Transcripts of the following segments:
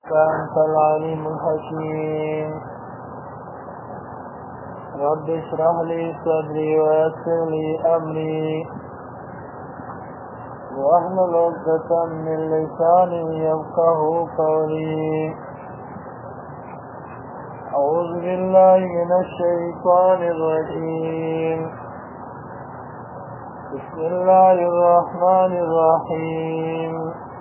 أنت العليم الحكيم. رب اشرح لي صدري ويسر لي أمري واحلل عقدة من لساني يفقه قولي. أعوذ بالله من الشيطان الرجيم. بسم الله الرحمن الرحيم.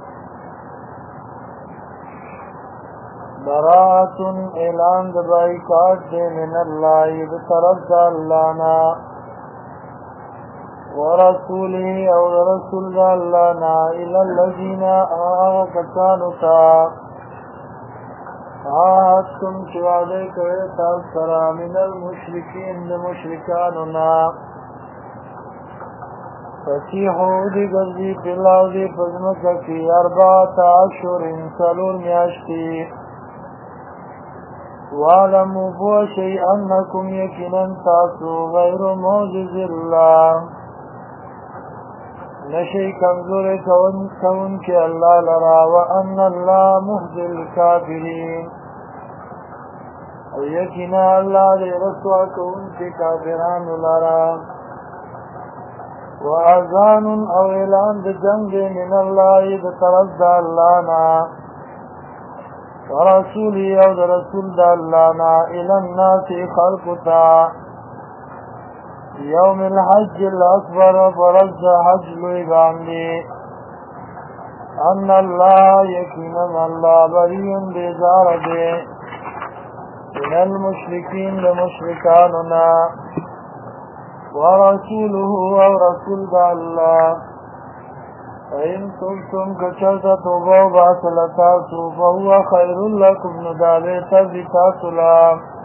براءة اعلان د بایکاټ دی من الله بطرف اللهنا ورسوله او رسول اللهنا الى الذين کسانو تا عاهدتم چې وعده کوي تاسو سره من المشرکین د مشرکانو فسیحوا دی ګرځي په الله دی په ځمکه کې 4 اشهر څلور میاشتې وَاعْلَمُوا بُوَشَيْ أَنَّكُمْ يَكِنًا تَاسُوا غَيْرُ مُعْجِزِ اللَّهِ نشي کمزور کون کے اللہ لرا وَأَنَّ اللَّهَ مُخْزِي الْكَافِرِينَ یقینا اللہ دے رسوا کون کے کافران لرا وَأَذَانٌ او اعلان د جنگ من اللہ بطرف دا اللہ نا ورسولی او در رسول دا اللہ نا الى الناس خلقتا یوم الحج الاکبر برز حج لوی باندی ان اللہ یقینا اللہ بریون بیزار دے من المشرکین لمشرکاننا ورسوله او رسول دا اللہ فإن تبتم كشرت توبوا باطلتاسوا فهو خير لكم نداليت بتاسلا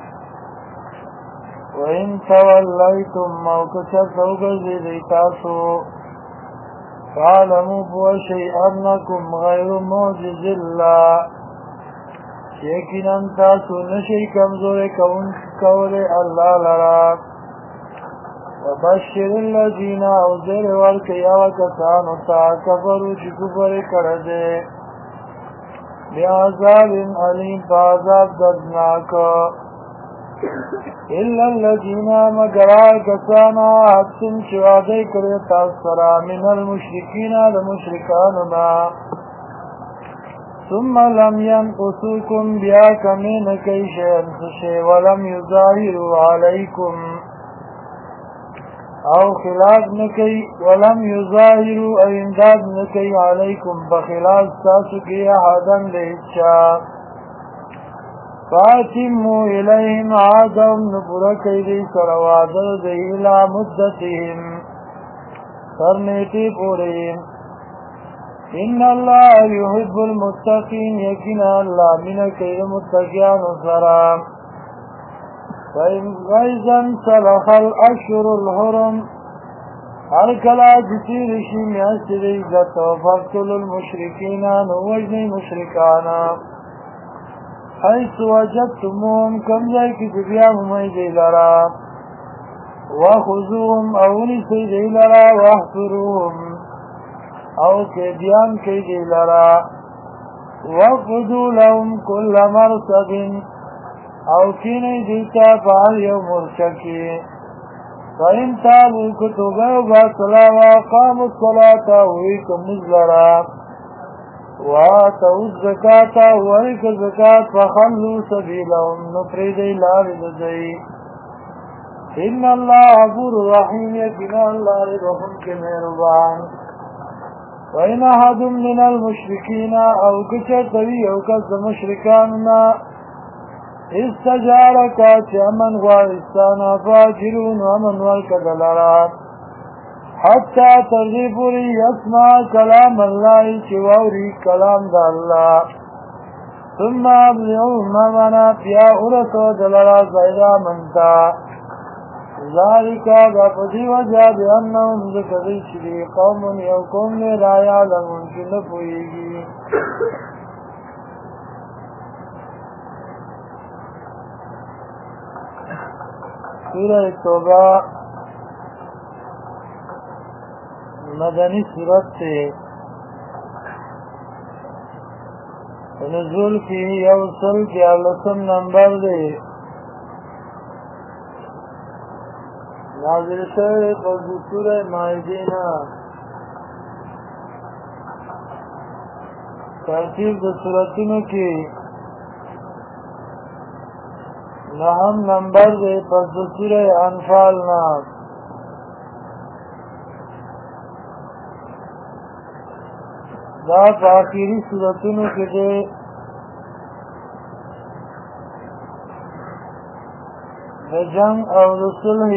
وإن توليتم او كشرت وغزيتاسوا فاعلموا بوشي أنكم غير معجز الله يكنا تاسوا نشي كمزور كون الله لرا وبشر الذين اوزر والکیا وکسانو تا کفروا چی کفر کرده بعذاب علیم بعذاب دردناک الا الذين مگرا کسانا حدثم چواده کرده تاثرا من المشرکین لمشرکاننا ثم لم ينقصوكم بیا کمین کی شیئن سشی ولم يظاهروا علیکم او خلاف نکی ولم یظاهروا امداد نکی علیکم بخلاف تاسو کی احدن لهچا فاتموا الیهم عادهم نبرکی دی سروادر دی الى مدتهم سرنیتی پوریم ان اللہ یحب المتقین یقینا اللہ منکی متقیان سرام وَإِذَا انْسَلَخَ الْأَشْهُرُ الْحُرُمُ هر کلا جسیر شی میاشت دی عزت فَاقْتُلُوا الْمُشْرِكِينَ نوجنی مشرکانا حیث وجدتموهم کم جائے کی بیا ممی دی لرا وَخُذُوهُمْ اونی سی دی لرا وَاحْفِرُوهُمْ او کیدیان کی دی لرا وَقُدُوا لَهُمْ كُلَّ مَرْصَدٍ او کینی دیتا فعل یو مرچکی فإن تابو کتوبه باطلا وقاموا الصلاة ویکم نزلرا وآتوا الزکاة ویک زکاة فخلوا سبیلهم نفریدی لارزدی ان اللہ غفور رحیم یقینا اللہ رحم کے مہربان وإن أحد من المشرکین او کچتوی او کس مشرکاننا استجارکا چه امن غوارستانا فاجرون امن والکدلرات حتی ترزی پوری یسمع کلام اللہ چه ووری کلام دا اللہ ثم ابلعون منا پیا ارسو دلرا زیدہ منتا ذالکا دا پدی وجہ بیاننهم ذکری چلی قوم یو قوم لا یعلمون چه نپوئیگی سورہ توبہ مدنی صورت سے نزول کی یوصل کی اولسم نمبر دے نازل شوی پس سورہ مائدینا ترتیب د سورتونو کی نهم نمبر دے پس سورہ انفال نا دا آخری سورتونو کی دے د جنگ او د صلح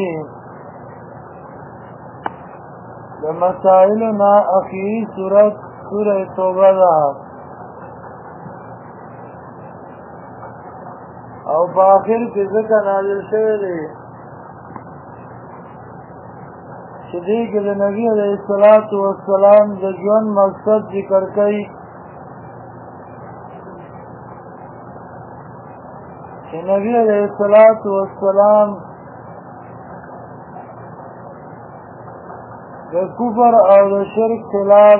د مسائلو نا اخیری سورت سورہ توبہ دا او په آخر کې ذکر نازل شوی دی چې دې کې د نبی علیه الصلاۃ والسلام د ژوند مقصد ذکر کوي چې نبی علیه الصلاۃ والسلام د کفر او د شرک خلاف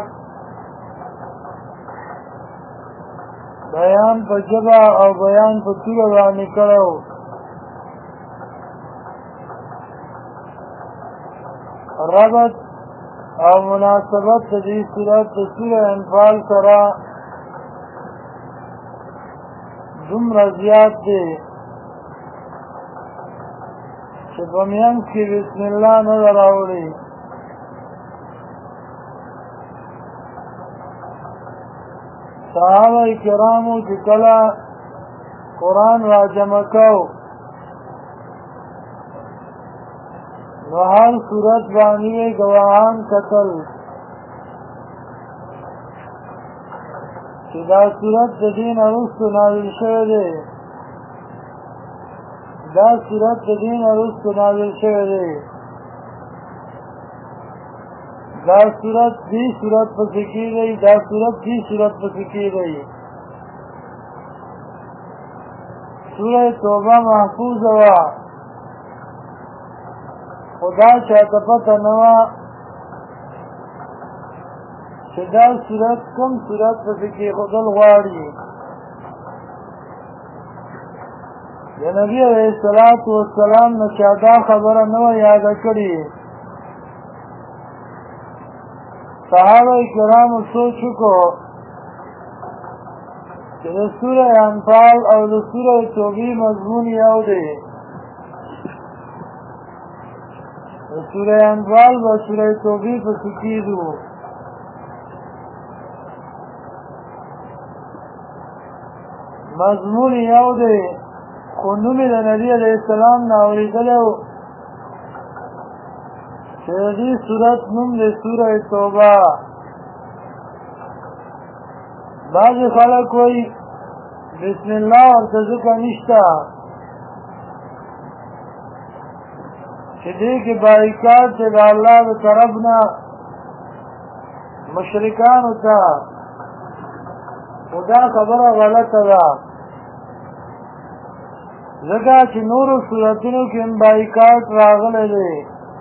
بیان په ژبه او بیان په توګه باندې کړو ربط او مناسبت د دې صورت د سورہ انفال سره دومره زیات دی چې په میانځ کې بسم الله نه ده راوړې صحابه کرامو چې کله قرآن را جمع کو نو هر صورت باندې گواهان کتل چې دا صورت د دین وروسته نازل شوی دی دا صورت د دین وروسته نازل شوی دی دا صورت دی صورت پسې کېږي دا صورت دی صورت پسې کېږي سورہ توبه محفوظ وه خدا چاته پته نه وه چې دا صورت کوم صورت پسې کېښودل غواړي د نبي علیه الصلاة والسلام نه چا دا خبره نه وه یاده کړې صحابه کرامو سوچ وکړو چې د سورہ انفال او د سورہ توبې مضمون یو دی د سورہ انفال و سورہ توبې پسې کېږو مضمون یو دی خو نوم یې د نبي علیه السلام نه اورېدلی و چې د دې صورت نوم دی سورہ توبه بعضې خلک وایي بسم الله ورته ځکه نشته چې دې کې بایکاټ دی د الله د طرف نه مشرکانو ته خو دا خبره غلطه ده ځکه چې نورو صورتونو کې هم بایکاټ راغلی دی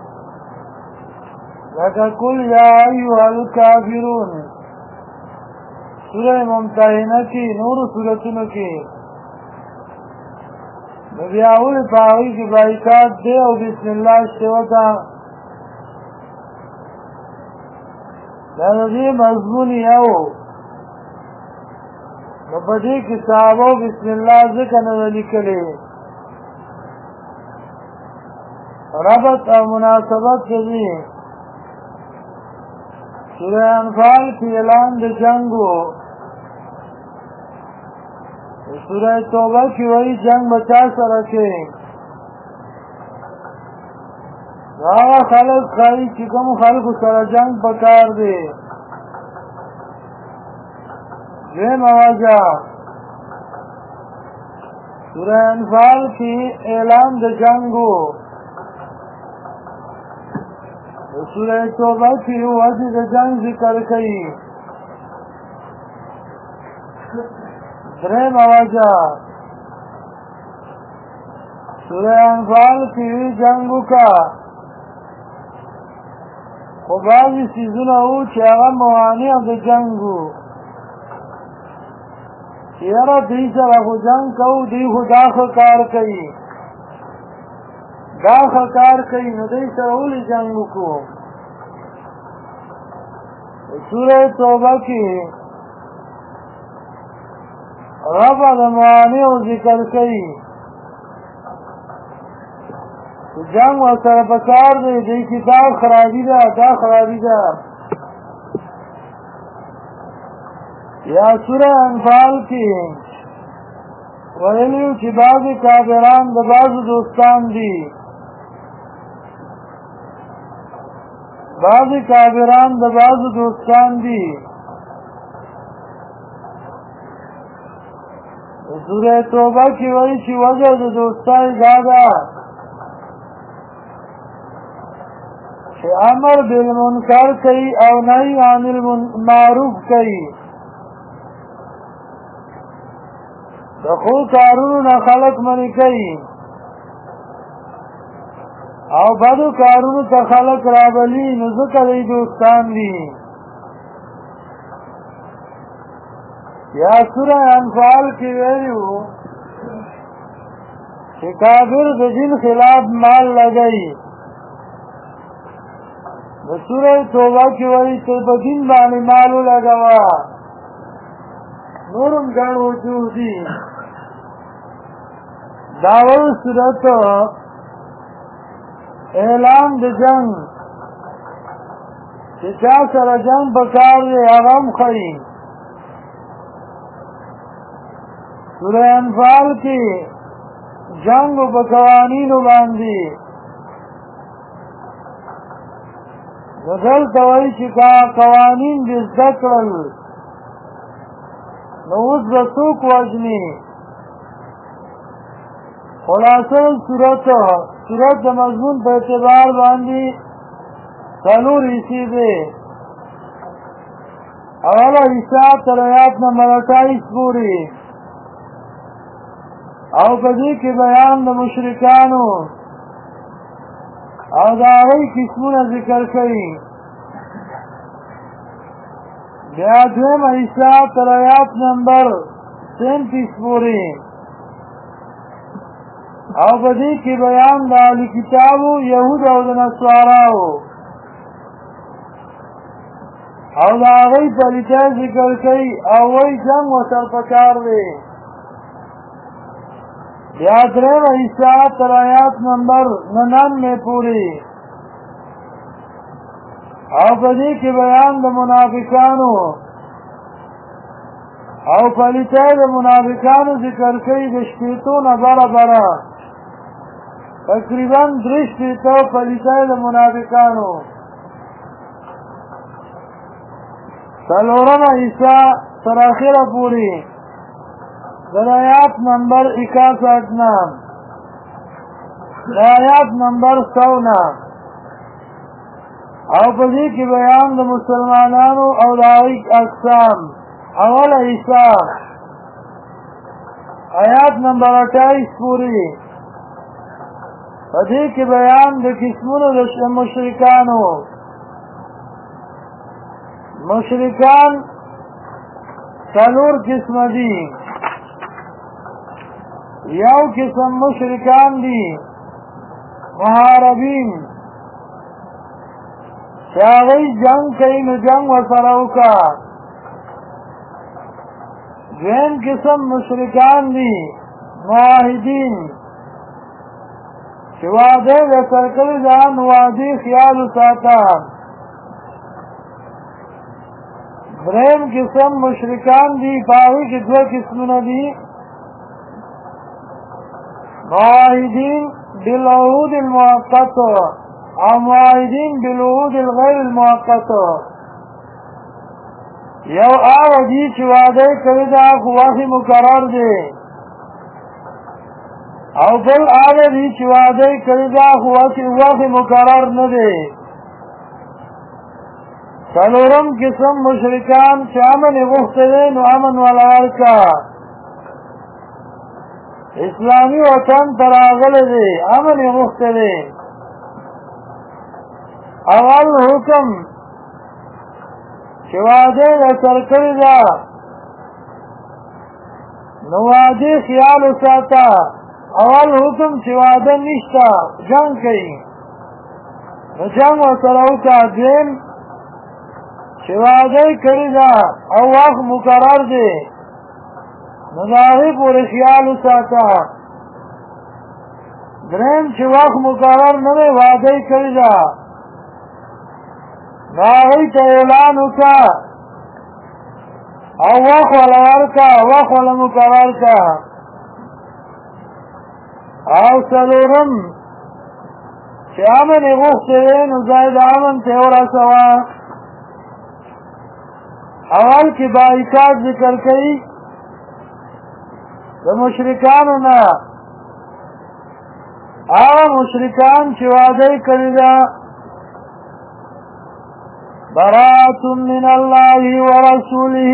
لکه قل یا ایها الکافرون سورہ ممتحنه کې نورو صورتونو کې نو بیا ولې په هغوی کې بایکاټ دی او بسم الله شته ورته دا د دې مضمون یو نو په دې کې صحابو بسم الله ځکه نه ده لیکلې ربط او مناسبت دی سورہ انفال کی اعلان د جنگو سورہ توبہ کی وہی جنگ بچا سره کې هغه خلک خایي چې کوم خلکو سره جنگ پکار دی دویمه وجه سورہ انفال کی اعلان د جنگو سورہ توبہ کی وجہ د جنگ ذکر کئی درہم وجہ سورہ انفال کی جنگو کا خو بعضی سیزونه او چې هغه موانع د جنگو یاره دی سره خو جنگ کو دی خو دا ښه کار کوي نو دی سره ولې جنگ وکړو سوره توبه کې رب د معانیو ذکر کوي جنگ ورسره پکار دی دی کتاب خرابي ده دا خرابي ده یا سوره انفال کې ویلیو چې بعضې کافران د بعضو دوستان دي سوره توبه کې وایي چې وجه د دوستۍ دا ده چې امر بالمنکر کوي او نهی عن المعروف کوي د ښو کارونو نه خلک منې کوي او بدو کارونو ته خلک رابلي نو ځکه دوی دوستان دي یا سوره انفال کې ویلو چې کافر د دین خلاف مال لګوي د سوره توبه کې وایي چې په دین باندې مال ولګوه نورم ګڼ وجوه دي داول صورت اعلان د جنگ چې چا سره جنگ پکار دی هغه هم ښیي سوره انفال کې جنگ په قوانینو باندې نو دلته وایي چې قوانین دې زده کړل نو اوس به څوک وژني خلاصه صورت د مضمون په اعتبار باندې څلور حصې دي اوله حصه تر آیات نمبر 28 پورې او په دې کې بیان د مشرکانو او د هغوی قسمونه ذکر کوي بیا دویمه حصه تر آیات نمبر 37 پورې او په دې کې بیان د اهل کتابو یهود او د نصاراو او د هغوی پلیتۍ ذکر کوي او وایي جنګ ورسره پکار دی بیا درېیمه حصه تر آیات نمبر 99 پورې او په دې کې بیان د منافقانو او پلیتۍ د منافقانو ذکر کوي د شپېتو نه بره تقریبا 3 پلیتۍ د منافقانو څلورمه حصه تر اخره پورې د آیات نمبر 61 نه د آیات نمبر 100 نه او په دې کې بیان د مسلمانانو او د هغوی اقسام اوله حصه آیات نمبر 28 پورې په دې کې بیان د قسمونو د مشرکانو مشرکان څلور قسمه دي یو قسم مشرکان دي محاربین چې هغوی جنګ کوي نو جنګ ورسره وکړه دویم قسم مشرکان دي معاهدین چې وعده د سرکړې ځان وعدې خیال وساته دریم قسم مشرکان دي په هغوی کې دوه قسمونه دي معاهدین بالعهود المؤقته او معاهدین بالعهود الغیر المؤقته یو هغه دي چې وعده کوي دا خو وخت مقرر دی او بل هغه دي چې وعده کوي دا خو وخت مقرر نه دی څلورم قسم مشرکان چې امن یې غوښتی دی نو امن والا ورکړه اسلامي وطن ته راغلی دی امن یې غوښتی دی اول حکم چې وعده یې سر کړې ده نو وعده خیال وساته اول حکم چې وعده نشته جنگ کوي نو جنگ ورسره وکړه دویم چې وعده یې کړې ده او وخت مقرر دی نو د هغې پورې خیال وساته دریم چې وخت مقرر نه دی وعده یې کړې ده نو هغې ته اعلان وکړه او وخت وله ورکړه وخت وله مقرر کړه او څلورم چې امن یې غوښتی دی نو ځای د امن ته یې ورسوه اول کې بایکاټ ذکر کوي د مشرکانو نه هغه مشرکان چې وعده یې کړې ده براءة من الله ورسوله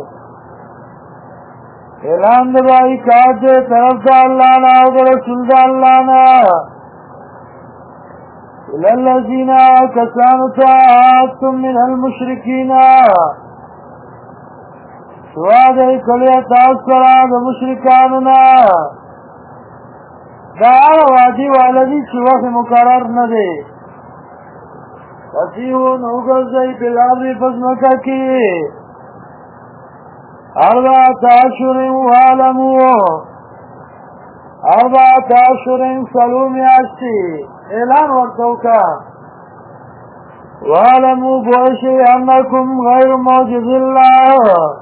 اعلان د بایکاټ دی طرف د الله نه او د رسول د الله نه إلى الذين كسانوا عاهدتم من المشركين سواد کلی تاسو سره د مشرکانو نه دا وادي والدي چې وخت مقرر نه دی فسیحو نو ګرځئ په الارض پسمکه کې اربعة أشهر واعلموا اربعة أشهر څلور میاشتې اعلان ورته وکړه واعلموا پوه انکم غیر معجز الله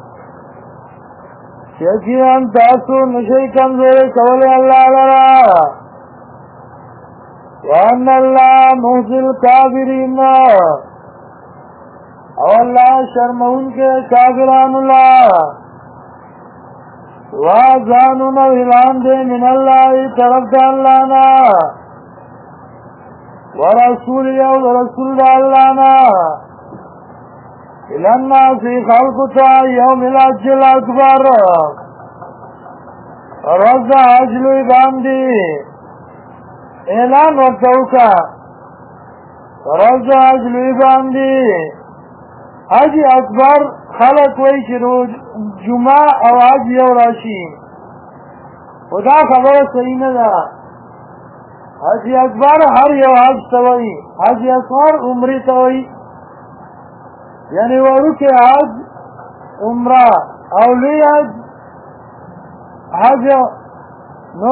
یقینا تاسو نشئ کمزوری کولی الله لرا وان الله مخزي الکافرین او الله شرمون کے کافران الله واذان اعلان دے من الله طرف د الله نا ورسول او رسول الله نا الى الناس خلقتا يوم الحج الاكبر رضا عجلوی باندی اعلان ورته وکړه رضا عجلوی باندی حج اکبر خلق وی چې روز جمعه او حج یو راشي خدا خبره صحیح نه ده حج اکبر هر یو حج ته وایي حج اصغر عمرې ته وایي یعنی وړوکی حج عمره او لوی حج نو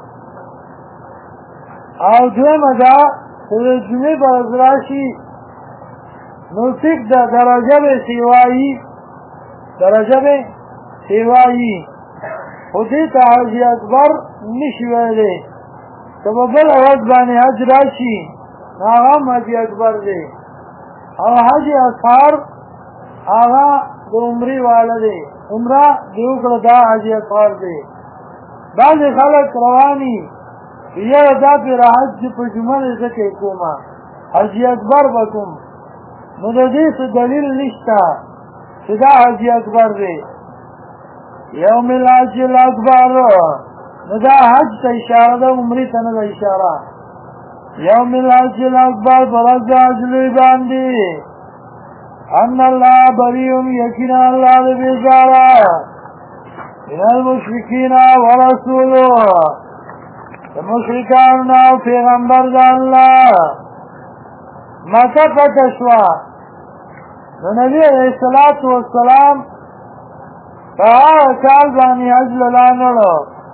او دویمه ده چې د جمعې په ورځ راشي نو ټیک ده درجه به سیوایي درجه به سیوایي خو دې ته حج اکبر نشي ویلی که په بله ورځ باندې حج راشي نو هغه هم حج اکبر دی او حج اصغر هغه د عمرې واله دی عمره دې وکړه دا حج اصغر دی بعضې خلک رواني یاره دا پرې حج په جمعه دی ځکه یې کومه حج اکبر به کوم نو د دې څه دلیل نشته چې دا حج اکبر دی یوم الحج الاکبر نو دا حج ته اشاره ده عمرې ته نه ده اشاره یوم الحج الاکبر فرض حج لوی باندې ان الله بریء یقینا الله دې بیزاره من المشرکین ورسوله د مشرکانو او پیغمبر د الله مکه فتح شوه نو نبي علیه الصلاة والسلام په هغه کال باندې حج له لاندړو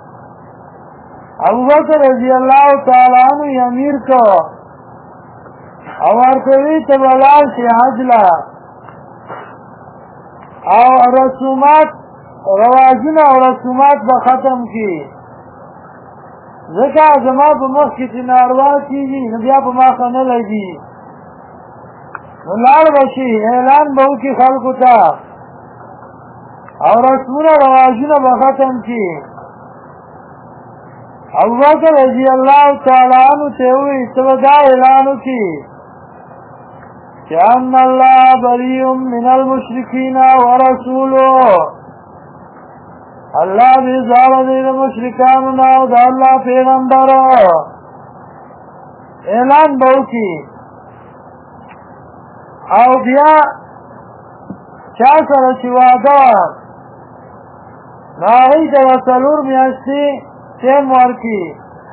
ابوبکر رضی الله تعالی عنہ یې امیر کو او ورته وی ته به لاړ شې حج له او رسومات رواجونه او رسومات به ختم کړي ځکه زما په مخ کې چې ناروا کېږي نو بیا په ما ښه نه لګي نو لاړ به شي اعلان به وکړي خلکو ته او رسمونه رواجونه به ختم کړي ابوبکر رضی الله تعالی عنہ ته وویل ته به دا اعلان وکړي چې ان الله بریء من المشرکین ورسوله الله دې زاړه دې د مشرکانو نه او د الله پیغمبر اعلان به وکړي او بیا چا سره چې وعده ناغی تا سلور میاشتی تیم ورکی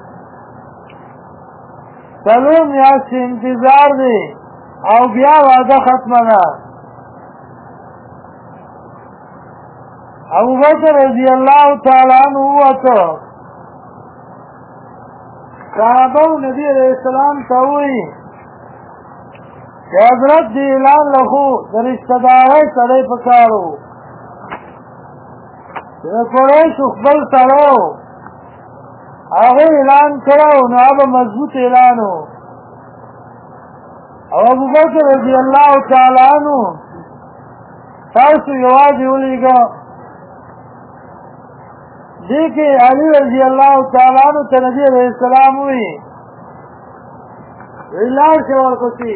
سلور میاشتی انتظار دی او بیا وعده ختمه ده ابو بکر رضی اللہ تعالی عنہ وته صحابه نبی علیہ السلام تاوی کہ حضرت دی اعلان لخو در اشتدائی سڑے پکارو در قریش اخبر سڑو آغی اعلان کرو نعب مضبوط اعلانو او ابو بکر رضی اللہ تعالی عنہ تاسو یوازی اولیگا دیکھے علی رضی اللہ تعالیٰ عنہ تا نبی علیہ السلام ہوئی اعلان سے ورکتی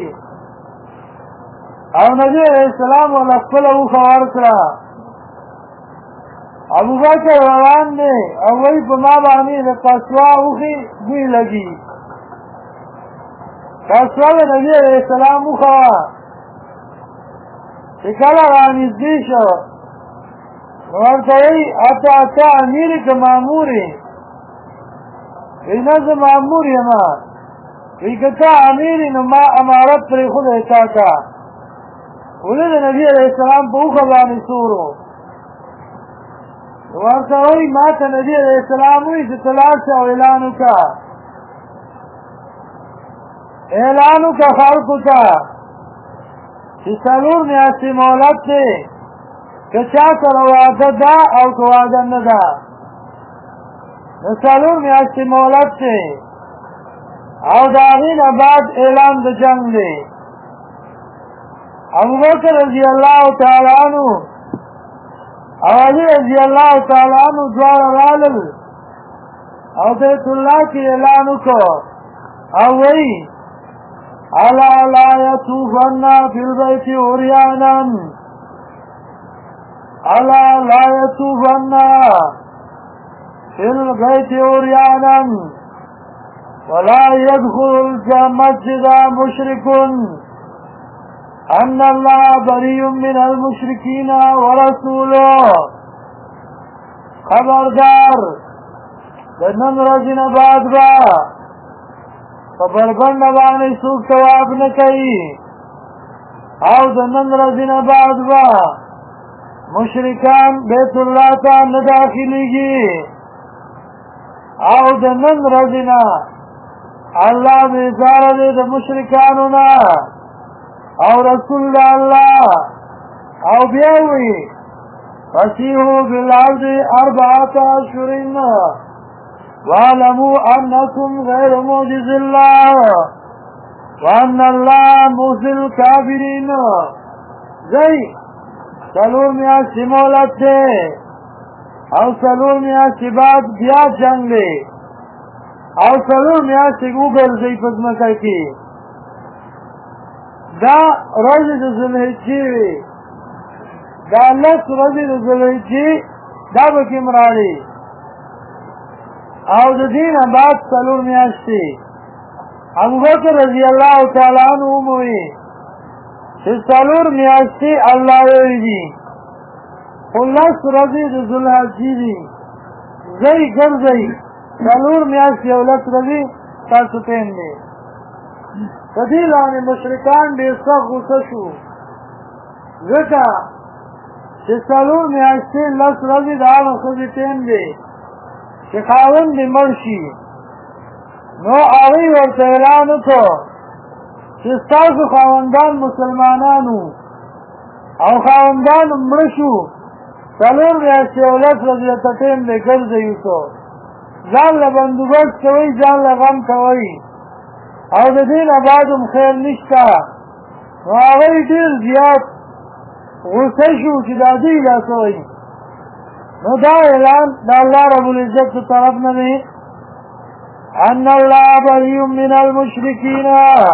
او نبی علیہ السلام والاسفل او خوارکرا ابو بکر روان نے او وی پا ما بانی لقصوا اوخی بوی لگی قصوا نبی علیہ السلام اوخوا شکل رانیزدی شو ورطوی اتا امیری که ماموری اینا زه ماموری ما وی که تا امیری نو ما امارت پر خود اتا کا ولد نبی علیہ السلام پا اوخ بانی سورو ورطوی ما تا نبی علیہ السلام ہوئی ستلار سے اعلانو کا خلقو کا چی سلور میاسی مولد تے کچا سر وعده دا او که وعده ندا نسالور میاشتی مولد تے او داغین بعد اعلان دا جنگ دے ابو بکر رضی اللہ تعالی عنہ او علی رضی اللہ تعالی عنہ دوار رالل او بیت اللہ کی اعلانو کو او وی علا لا یتوفنا فی البیت عریانا ألا لا يطوفن في البيت عريانا ولا يدخل المسجد مشرك أن الله بريء من المشركين ورسوله خبردار دنن رجن بعد با فبربند بانی سوک تواب نکی او دنن رجن بعد با مشرکان بیت اللہ تا نداخلی گی او دنن رضینا اللہ بیزار دے دا مشرکانونا او رسول اللہ او بیاوی فسیحو بالعرض 4 اشہرین وعلموا انکم غیر موجز اللہ وان اللہ موزی الكافرین زی سلور میاشتی مولد دے او سلور میاشتی بعد بیا جنگ دے او سلور میاشتی گوگل زی پزمکر کی دا رجل ذوالحجی وی دا لس رجل ذوالحجی دا بکی مراری او دا دین بعد سلور میاشتی ابو بکر رضی اللہ تعالی عنہ موی سلور میاشتی اللہ ویدی خلص رضی ذوالحجی دی زی گر زی سلور میاشتی اولس رضی تاسو تین دی فدیلانی مشرکان دی سخ غصشو زکا چه سلور میاشتی لس رضی دارو خودی تین دی چه خاون دی مرشی نو آغی ورطا اعلانو کو چستاسو خواندان مسلمانانو او خواندان مرشو سلور میاشتی اولس رضیت تیم دے گرزیو تو جان لبندوبست کوئی جان لغم کوئی او دا دین آبادم خیر نشتا نو آغی دیر زیاد غصشو چی دا دی لاسوئی نو دا اعلان دا اللہ رب العزت طرف نمی ان اللہ بریء من المشرکین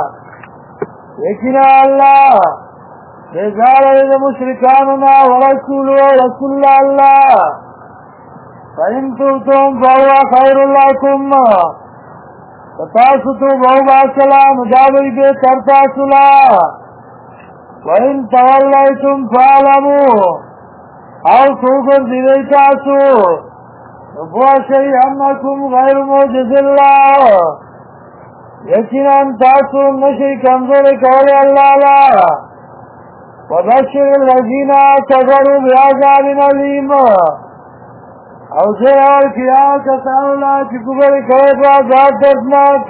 لیکن اللہ بیزار لید مشرکاننا ورسولو رسول اللہ فإن تبتم فهو خیر لکم فتاسطو بہو باسلا مجابی بے ترتاسلا وإن تولیتم فعلمو او سوگر دیدی تاسو بواشی انکم غیر موجز اللہ یقیناً تاسو نشی کمزور کولی اللہ لا وبشر الذین کفروا بعذاب علیم او زیر اور کیا کسان اللہ چی کفر کوئی پا عذاب دردناک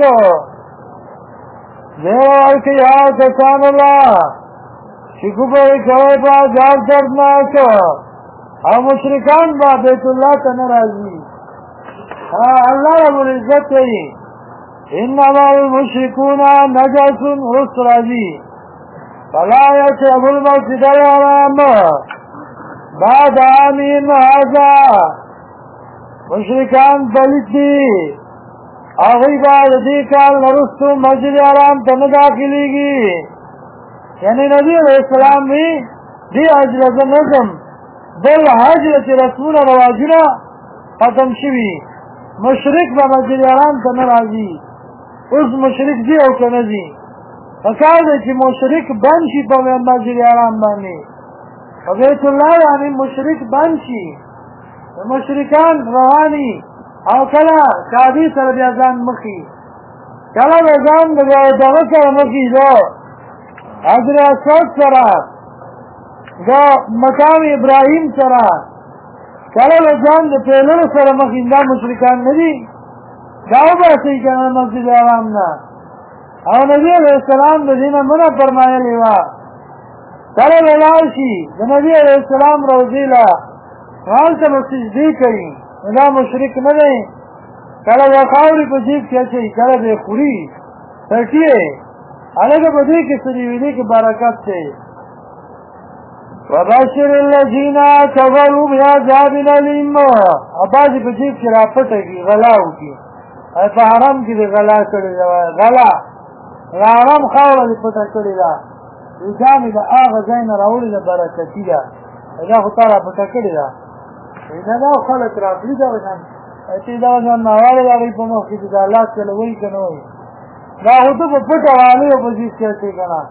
زیر اور کیا کسان اللہ چی کفر کوئی پا عذاب دردناک او مشرکان با بیت اللہ تنرازی اللہ رب العزت کہی انما المشرکون نجس رس رازی فلا يشرب المسجد الحرام بعد عامهم هذا مشرکان دلیت دی آغی بعد دی کال نرستو مسجد حرام تن داخلی گی یعنی نبی علیہ السلام بھی دی حجرت نظم بل حجرت رسول رواجنا ختم شوی مشرک با مسجد حرام تن رازی اس مشرک دی او کنزی فکار دے چی مشرک بنشی پا مسجد حرام بانی و بیت اللہ یعنی مشرک بنشی مشرکان روانی او کلا شادی سر بیازان مخی کلا بیازان دغه سر مخی دو حضر اسود سر دو مقام ابراہیم سر کلا بیازان دو پیلر سر مخی دا مشرکان ندی داو باسی کنا مسجد حرام نا او نبی علیہ السلام دینه منع فرمایلی وا کله ولاشي د نبی علیہ السلام روزی لا حالته مسجدی کوي دا مشرک نه دی کله وقاوري په جیب کې اچي کله به خوري ترکیه هغه په دې کې سړي ویلي کې برکت دی وبشر الذين كفروا بعذاب أليم اباځي په جیب کې راپټي غلاو کې په حرام کې غلا کړی غلا رارم خاوره دی پتا کړی دا جامې د هغه ځای نه راوړي د برکتي ده دا خو تا را پتا کړی دا دا خلک راغلي دا وځان چې دا ځان نواله لري په مخ کې د الله تعالی وایي کنه وایي دا خو ته په پټه والی او په دې کې کنه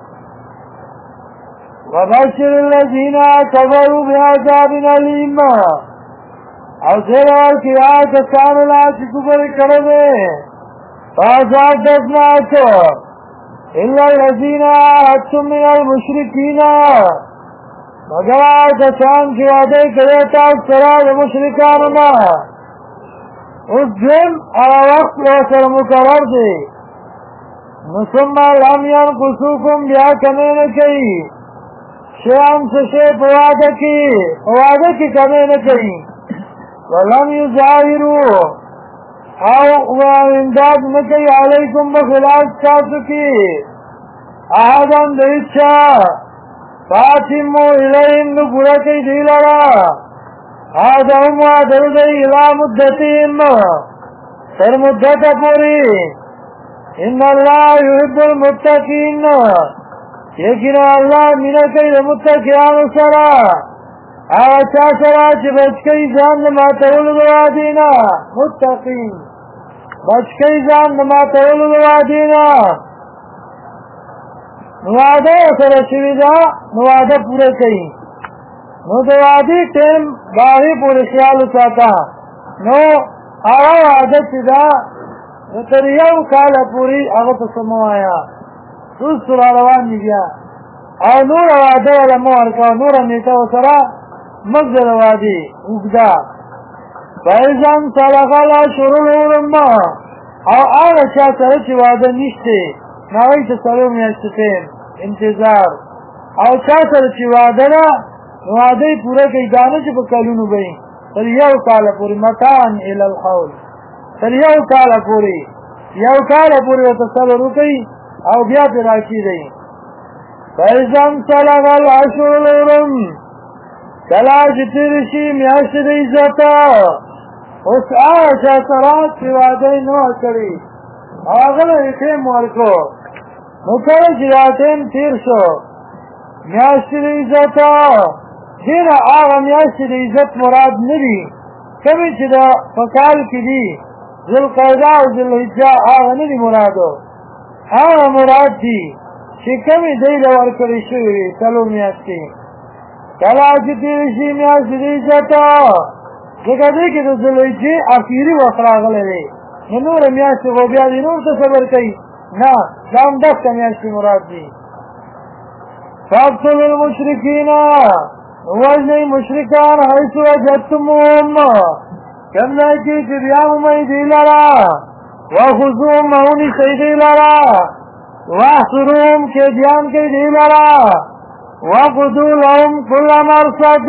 وبشر الذين كفروا بعذاب أليم او زیرا کیا کسان لا چې کفر کړو عذاب دردناک إلا الذين عاهدتم من المشركين مگر کسان چې وعده کړی تاسو سره د مشرکانو نه اوس دین هغه وخت سره مقرر دی نو ثم لم ينقصوكم بیا کمی نه کوي شیئا څه شی په وعده کې کمی نه کوي ولم يظاهروا او امداد نکی علیکم بخلاف تاسو کی آدم دیچا فاتمو الہیم نپورا کئی دی لرا آدم وادر دی الہ مدتیم سر مدت پوری ان اللہ یحب المتقین یقین اللہ مینا کئی متقیان سرا آچا سرا چی بچ کئی جان ماتول دوا دینا متقین بچ کئی ځان د ماتولو د وعدې نه نو وعده سره شوي ده نو وعده پوره کوي نو د وعدې ټیم د هغې پورې خیال وساته نو هغه وعده چې ده نو تر یو کاله پورې هغه ته څه مه وایه سوس را روان دي بیا او نوره وعده وله مه ورکوه نوره نیټه ورسره مزد د وعدې اوږده فایزان صلح الاشهر الحرم او هغه چا سره چې واده نشته ناوی ته څلور میاشتې ټیم انتظار او چا سره چې واده ده واده یې پوره کوي دا نه چې په کلونو به وي تر یو کاله پورې متاعا الی الحول تر یو کاله پورې ورته صبر وکړي او بیا پرې راکېږئ فایزان صلح الاشهر الحرم کله چې تېرې شي میاشتې د عزته اوس هغه چا سره چې واده یې نه وه کړي هغه له یې ټیم ورکړو نو کله چې دا ټیم تېر شو میاشتې د عزته دې نه هغه میاشتې د عزت مراد نه دي کومې چې د په کال کې دي ذوالقعده او ذوالحجه هغه نه دي مرادو هغه مراد دي چې کومې دی له ورکړې شوې وي څلور میاشتې کلا چې تیر شي میاشتې د عزت ځکه دې کې د ذوالحجې اخري وخت راغلی دی نو نورې میاشتې خو بیا دې نور څه صبر کوي نه دا هم دغه میاشتې مراد دي فاقتلوا المشرکین وژنئ مشرکان حیث وجدتموهم کوم ځای کې چې بیا مومئ دوی لره وخذوهم ونیسئ دوی لره واحصروهم قیدیان کړئ دوی لره وخذوا لهم كل مرصد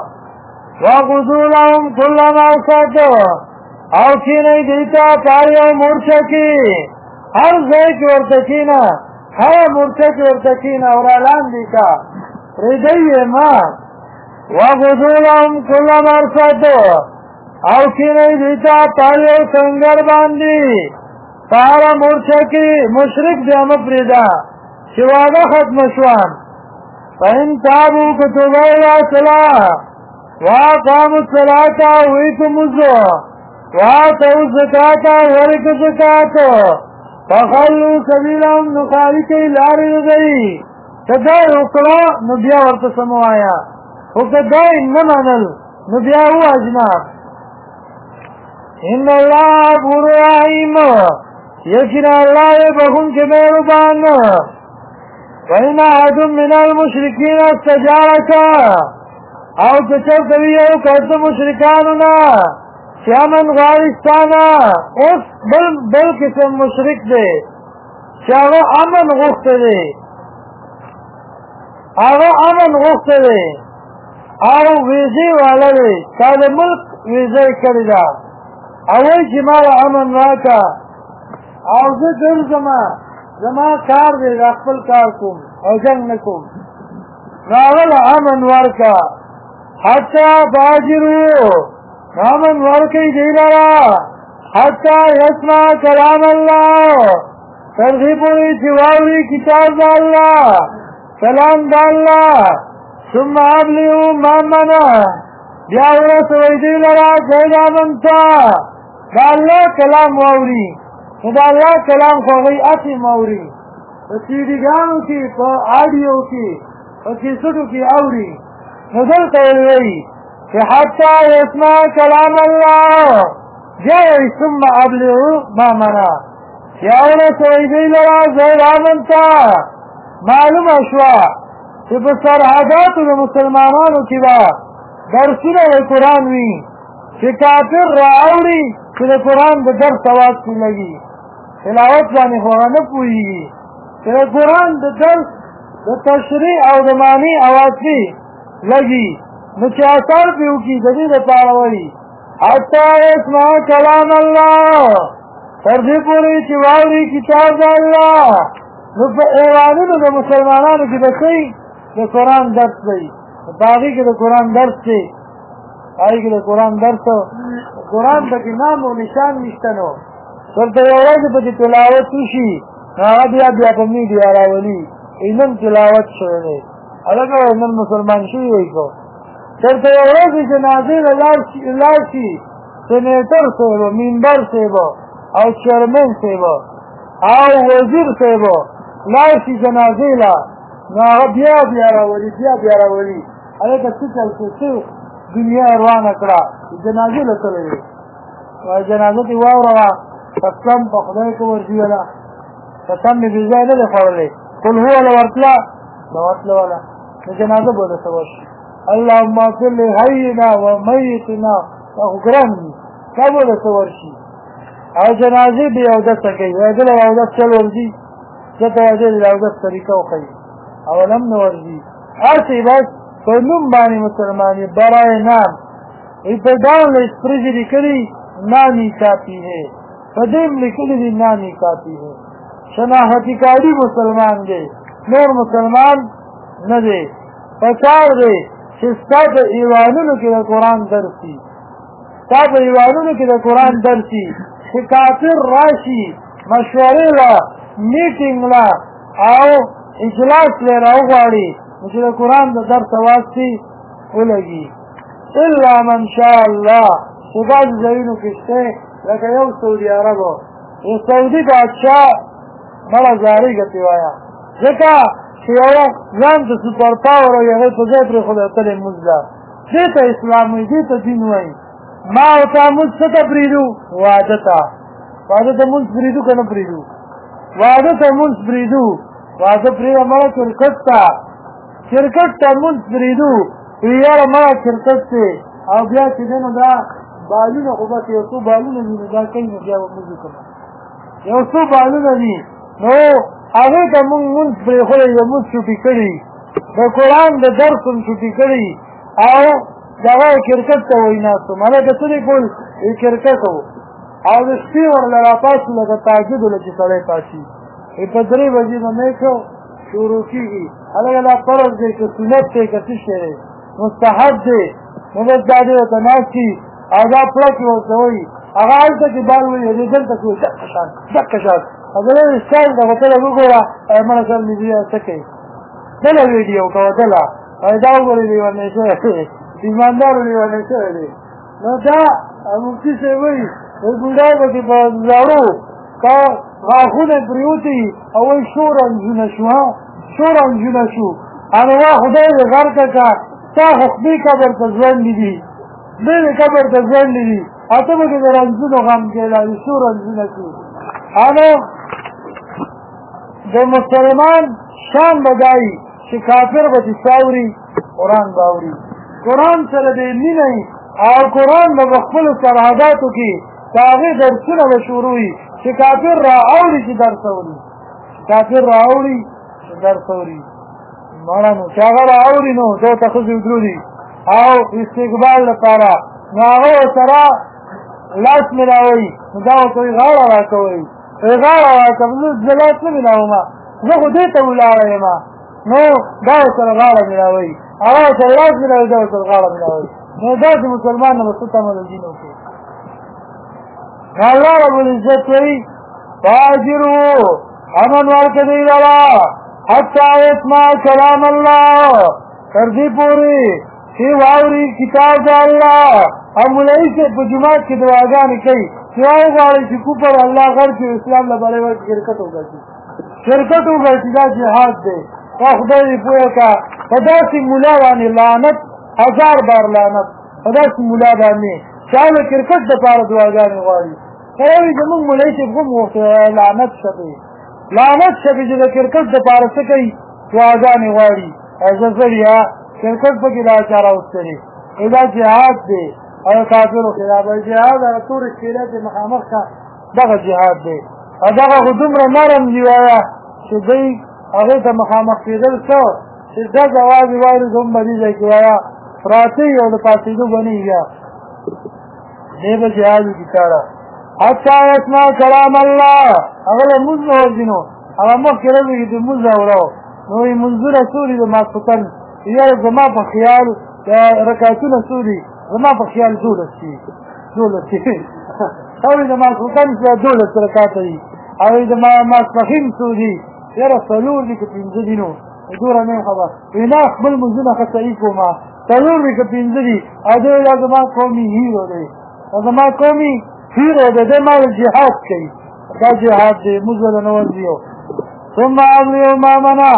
او کینئ دوی ته په یو مورچه کې هر ځای کې ورته کینه هر مورچه کې ورته کینه او را لاندې کا پرېږدئ یې مه وخذوا لهم كل مرصد او کینئ دوی ته په یو سنګر باندې په هره مورچه کې مشرک بیا مه پرېږده چې واده ختمه شوه فإن تابوا كتبوا إلى صلاة وأقاموا الصلاة وآتوا الزكاة وآتوا الزكاة ورثوا الزكاة فخلوا سبيلهم نخالك لار دی کدای وکړه نو بیا ورته سموایا او کدای نه منل نو بیا واجنا ان الله غفور رحیم یقینا الله بخون کې مهربان وإن أحد من المشركين استجارك او کچر کوي او کته مشرکانونه چې امن غارستانه اوس بل قسم مشرک دی چې هغه امن غوښته دی او ویزې والا دی تا د ملک ویزه یې کړې ده او وایي چې ما امن راکړه او زه ګرځم زما کار دی دا خپل کار کوم او جنګ نه کوم نو هغه له امن ورکړه حتی باجرو امن ورکړئ دی لره حتی یسمع کلام الله تر دې پورې چې واوري کتاب د الله کلام د الله ثم ابلغوا مأمنه بیا ورسوئ دی لره ځای امن ته د الله کلام واوري نو د الله کلام خو هغوی اتی ماوري په سیډیګانو کې په آډیو کې په کیسټو کې اوري نو دلته یې وایي چې حتی یسمع کلام الله بیا یې ثم ابلغوا مأمنه بیا ورسوئ دی لره ځای امن ته معلومه شوه چې په سرحداتو د مسلمانانو کې به درسونه د قرآن وي چې کافر رااوري چې د قرآن د درس اواز پرې لګي تلاوت باندې خو هغه نه پوهېږي چې د قرآن د درس د تشریح او د معنی اواز پرې لګي نو چې اثر پرې وکړي د دې دپاره وایي حتی یسمع کلام الله تر دې پورې چې واوري کتاب د الله نو په ایوانونو د مسلمانانو کې به کوي د قرآن درس دی په هغې کې د قرآن درس دی هغې کې د قرآن درس قرآن پکې نام و نشان نشته نو دلته یو ورځ پکې تلاوت وشي هغه بیا په میډیا راولي نن تلاوت شوی دی هلکه نن مسلمان شوي وایي کو دلته یو ورځ جنازې له لاړ شي سینیټر صاحب ممبر صاحب او چیرمن صاحب او وزیر صاحب لاړ شي جنازې له نو هغه بیا راولي هلکه څه چل څه دنیا روانه کړه جنازې له تللی دی جنازه دې واوروه قسم په خدای که ورځي وله قسم مې بې ځای نه دی خوړلی قل هو له ورتله وله د جنازه به ورته وشي اللهم اغفر لحینا و میتنا دا خو ګران دي دا به ورته ورشي او جنازې به یو اودس کوي واده له اودس چل ورځي ځکه واده د اودس طریقه وښیي اولم نه ورځي هسې بس په نوم باندې مسلمان یې برای نام ابتداء لسپرجی لکلی نامی کافی ہے قدیم لکلی دی نامی کافی ہے شناختی کاری مسلمان دے نور مسلمان نه دے پکار دے چې ستا په ایوانونو کې د قرآن درسي چې کافر راشي مشورې له میټینګ له او اجلاس له راوغواړي نو چې د قرآن د درس اواز پې ولګي الا من شاء الله چې بعضې ځایونو کې شته لکه یو سعودي عربو یو سعودي بادشاه مړه زارۍ ګټې وایه ځکه چې یو ځان ته سوپر پاور او هغې په ځای پرېښودی تلې لمونځ ده دې ته اسلام وایي دې ته دین وایي ما او تا مونځ څه ته پرېږدو واده ته مونځ پرېږدو که نه پرېږدو واده ته مونځ پرېږدو واده پرېږده مړه کرکټ ته مونځ پرېږدو یاره مړه کرکټ دی او بیا چې دی نو دا بالونه خو بس یو څو بالونه دي نو دا کوي نو بیا به مونځ وکړو یو څو بالونه دي نو هغې ته مونږ مونځ پرېښودی د مونځ چوټي کړي د قرآن د درس هم چوټي کړي او دغه کرکټ ته وایي ناست وم هلکه څه دی کول کرکټ و او د شپې ورله راپاڅو لکه تهجد وله چې سړی پاڅي په 3 بجې به میکو شروع کېږي هلکه دا فرض دی که سنت دی که څه شی دی مستحب دی نو بس دا دی ورته ناست کي او دا پړکې ورته وایي هغه هلته کې بال وایي دلته کې وایي دقه شان هغه سټایل ته به کله وګوره مړه سر مې بیا څه کوي دله ویډیو کوه دله دا وګورې لیونی شوی دی ایماندارو لیونی شوی دی نو دا مفتي صاحب وایي بوډا به کې په زاړو که غاښونه پرېوتي او وایي شو رنځونه شو هغه وا خدای دې غر کړه تا خو خپلې قبر ته ژوندي دي خپلې قبر ته ژوندي دي او ته به کې د رنځونو غم کېدای شو رنځونه شو هغه د مسلمان شان بدایي چې کافر به چې ساوري قرآن به اوري قرآن سره دې مینه او قرآن به په خپلو سرحداتو کې د هغې درسونه به شروع وي چې کافر را اوري چې درس اوري مړه نو چې هغه را اوري نو دو ته ښځې ودرولي او استقبال لپاره نو هغه ورسره لاس ملاوي نو دا ورته وایي غاړه راکوئ غاړه راکړه زه لاس نه ملاومه زه خو دې ته ولاړه یم نو دا ورسره غاړه ملاوي هغه ورسره لاس ملاوي دا ورسره غاړه ملاوي نو داسې مسلمان نه به څه تمه د دین وکړي الله رب العزت وایي فاجرو امن ورکړه دوی لره حتی اسمع کلام الله تر دې پورې چې واوري کتاب د الله او مولوي صاحب په جومات کې دعاګانې کوي چې وغواړئ چې کفر الله غر کړي اسلام له بلې ورکړي شرکت وګرځي دا جهاد دی تا خدای دې پوه کړه په داسې ملا باندې لعنت 1000 بار لعنت په داسې ملا باندې چې هغه کرکټ دپاره دعاګانې غواړي وایي زمونږ مولوي صاحب هم وخت لعنت شبې چې د کرکټ دپاره څه کوي دعاګانې غواړي زه زړیا کرکټ پکې دا چا راوستلې دا جهاد دی او کافرو خلاف جهاد هغه تورې ښکېلې چې مخامخ کا دغه جهاد دی او دغه خو دومره نرم دی وایه چې دوی هغې ته مخامخ کېدل څه چې ډز اوازې واوري زه هم به دې ځای کې وایه پراته یي او د پاڅېدو به نه بیا دې به جهاد وکړي چاړه حتی اسمع کلام الله هغه له مونځ نه ورځي نو هغه مخکې راوځي چې مونځ اورو نو یې مونځونه څو دي د ماسخوتن یاره زما په خیال رکعتونه څو دي زما په خیال 12 دي او د ماسخوتن څه 12 رکعته دي او د ماسپښین څو دي یاره 4 دي که 5 دي نو دوره نه خبر وینا خپل مونځونه ښه صحیح کومه 4 دي که 5 دي او دی دا زما قومي هیرو دی زما قومي هیرو دی دی ما جهاد کوي دا جهاد دی موږ له نه ورځو ثم أبلغ ما منع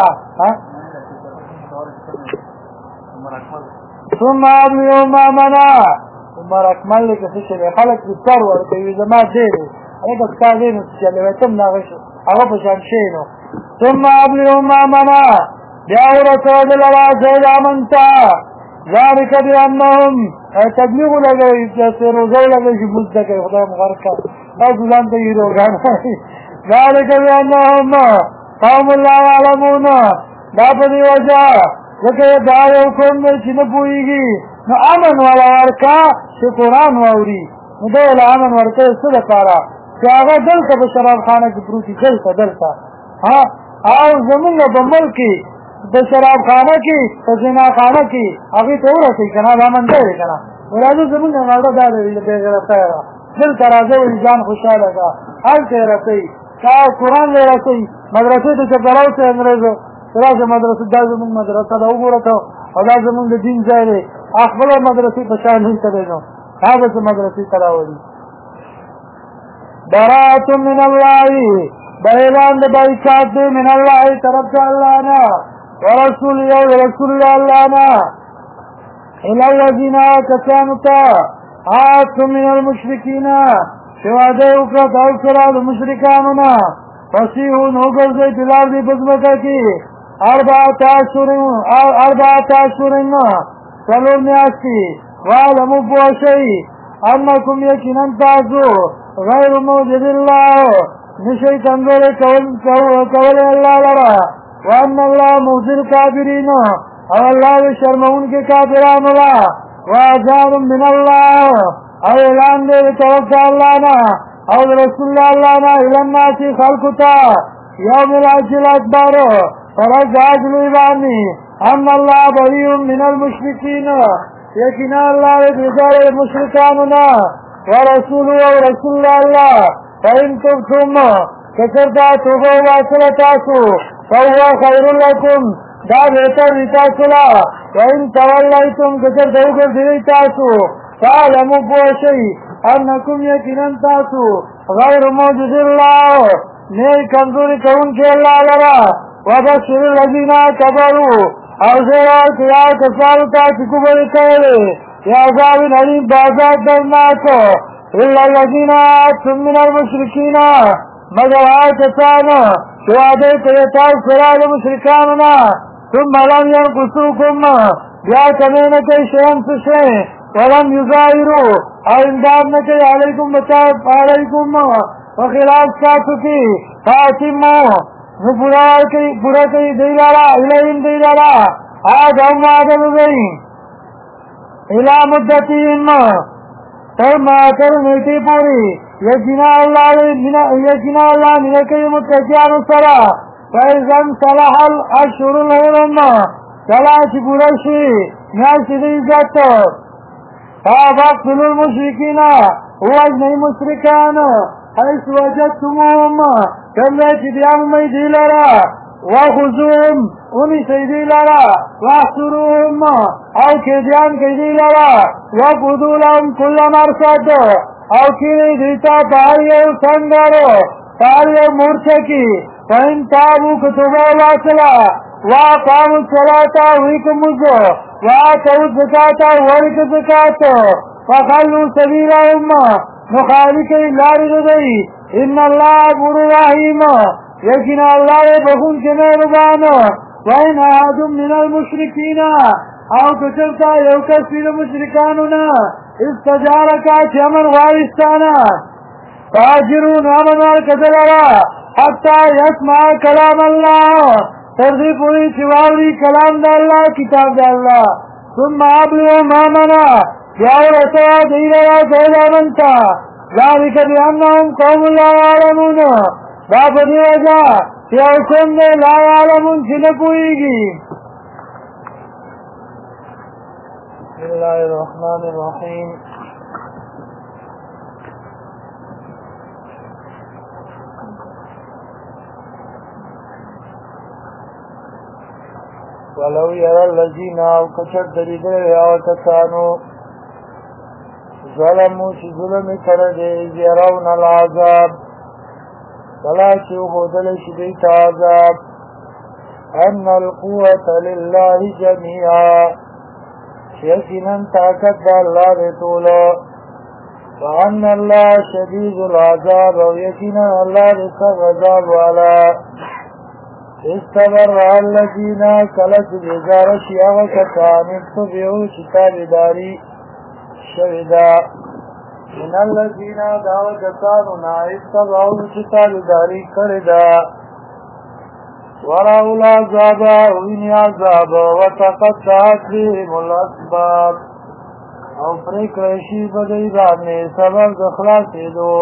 عمر اکمل لکه څه شی خلک د سر ورکوي زما دی هغه ستا دی نو چې لویتم نه هغه په شان شی نو ثم أبلغ ما منع بیا ورسول لرا زید امنتا ذلك بأنهم تبلیغ لګوي چې روزه لګوي چې بوز دکې خدای مغرق کړ تاسو ځان ته یې روغان ذلك بأنهم قوم لا يعلمون دا په دې وجه ځکه دا یو قوم چې نه پوهېږي نو امن والا ورکا چې قرآن واوري نو دا له امن ورکا څه دپاره چې هغه دلته په شرابخانه کې پروت دي دلته او زمونږ په ملک کې د شرابخانه کې په زناخانه کې هغې ته ورسوي که نه دا منده دی که نه نو راځه زمونږ مالده دا دی بېغیرته یې دلته راځه وایي ځان خوشحاله کړه هلته یې رسوي قرآن یې رسوي مدرسې ته چې راوځي انګرېزو راځه مدرسه دا زمونږ مدرسه ده وګوره ته او دا زمونږ د دین ځای دی خپله مدرسې په شان هلته دی نو هغه څه مدرسې ته راولي براءة من الله دا اعلان د بایکاټ دی من الله طرف د الله نه ورسول الله نا الى الذين كسانوا عاهدتم من المشركين شواده وکړه تاسو سره د مشرکانو نه فسیحوا نو ګرځئ په لار دې بزمکه کې اربعه اشهر څلور میاشتې واعلموا پوهشئ انکم یقینا تاسو غیر موجد الله نشئ کنګلې کولی الله لره وان الله مخزي الکافرین او الله شرمونکي کافرانو له واذان من الله او اعلان دې توکل الله نه او رسول الله نه الى الناس خلقتا يوم العجل اكبر فرجعت لباني ان الله بريء من المشركين يكنا الله بجار المشركاننا ورسوله ورسول الله فإن تبتم كسرتا توبه واصلتاسو فهو خير لكم دا بهتر رتاسلا وإن توليتم كسرتا وقردتاسو فعلموا بوشي انکم یقینا تاسو غیر موجود الله نیک کمزوری کون کے اللہ لرا وبشر الذین کفروا او زیرا کیا کسانو تا چکبر کولے یا عذاب علیم بازار درناک الا الذین عاهدتم من المشرکین مگر کسان شوادے کیتا سرال مشرکاننا ثم لم ينقصوكم یا کمین کئی شیئن سشیں ولم يظاهروا او امداد نکي عليكم بتاب عليكم وخلاف ساتو کی فاتمو پورا کئی دیلارا الہیم دیلارا آج هم وعدد دئی الى مدتیم تر نیتی پوری یقینا اللہ نلکی متکیان سرا فیزن صلح الاشهر الحرم چلا چی پورا شی نیاسی دی جات فاقتلوا المشركين وجني مشركان حيث وجدتموهم كالتي ديام ميدي لرا وخذوهم ونسيدي لرا واحصروهم او كديان كيدي لرا وقضوا لهم كل مرصد او كيني ديتا تاريو سنگارو تاريو مرچكي فإن تابوا كتبوا واصلا وقاموا الصلاة ويكمزوا وآتوا الزكاة ورك الزكاة فخلوا سبيلهم نخالك إلا رضي إن الله غفور رحيم يكن الله بخون كمهربان وإن أحد من المشركين أو كسرتا يوكس في المشركاننا استجارك شمر وارستانا فاجرون أمنار كذلرا حتى يسمع كلام الله ترضی پوری چواوری کلام دا اللہ کتاب دا اللہ ثم عبلو مامنا بیاو رسوا دیلوا سودا منتا ذالک بیانهم قوم لا یعلمون دا پدی وجہ چیو کم دے لا یعلمون چنپوئیگی بسم اللہ الرحمن الرحیم ولو يرى الذين او کچر دریدر او کسانو ظلمو چی ظلم کرده یرون العذاب فلا چی خودل شدیت عذاب ان القوة لله جميعا یقینا طاقت دا اللہ دے طولا وان اللہ شدید العذاب او یقینا اللہ دے سب عذاب والا استبرع الذين کلت بیزار شیعو کسان اتبعو شتابداری شویدا من الذين دعو کسانونا اتبعو شتابداری کردا ورعو العذاب وینی عذاب وتقطعت بهم الاسباب او پریکرشی بدیدانی سبب دخلاسی دو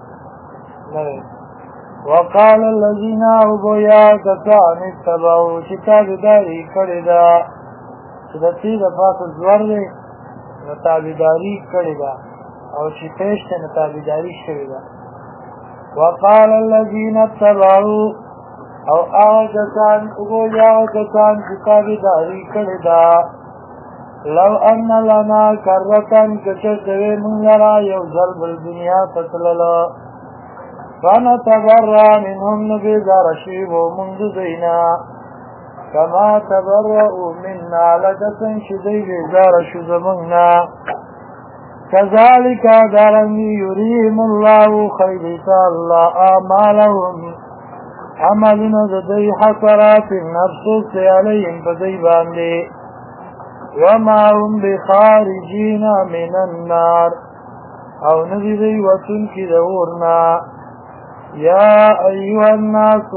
وقال الذين ابويا كسان اتبعوا شتابداری کردا شدتی دفاق الزور دی نتابداری کردا او شپیشت نتابداری شویدا وقال الذين اتبعوا او آگسان ابويا كسان شتابداری کردا لو ان لنا کرتن کشتوی من لرا یوزل بالدنیا تطللا فنتبرع منهم نبیزار شیبو منذ دینا کما تبرؤوا منا لکسن شدی بیزار شو زمنگنا کذالک دارنگی یریم اللہ خیلیتا اللہ آمالهم عملنا دی حسرات نفسوس علیهم بدی باندی وما هم بخارجین من النار او ندی دی وطن کی دورنا یا ایوہ الناس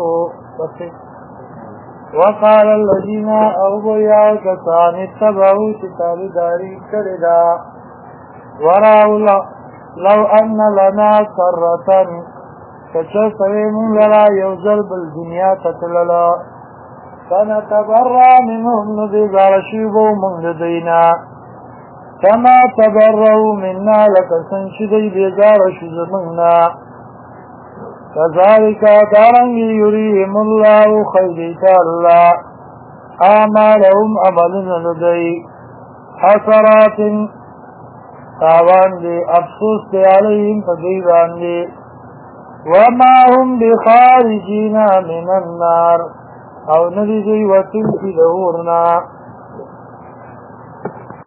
وقال الذين اوبیا کسان اتبعوا چتاب داری کردا وراو لو ان لنا کرتا کچر سویمون للا یوزل بالدنیا تتللا فنتبرع منهم نذیزار شیبو من لدینا کما تبرعوا منا لکسن شدی بیزار شزمنا كذلك دارنگی یریم اللہ خیلیتا اللہ آمالهم عملنا لدی حسرات تاوان دی افسوس دی علیهم فدیوان دی وما هم بخارجین من النار او ندی دی وطن کی دورنا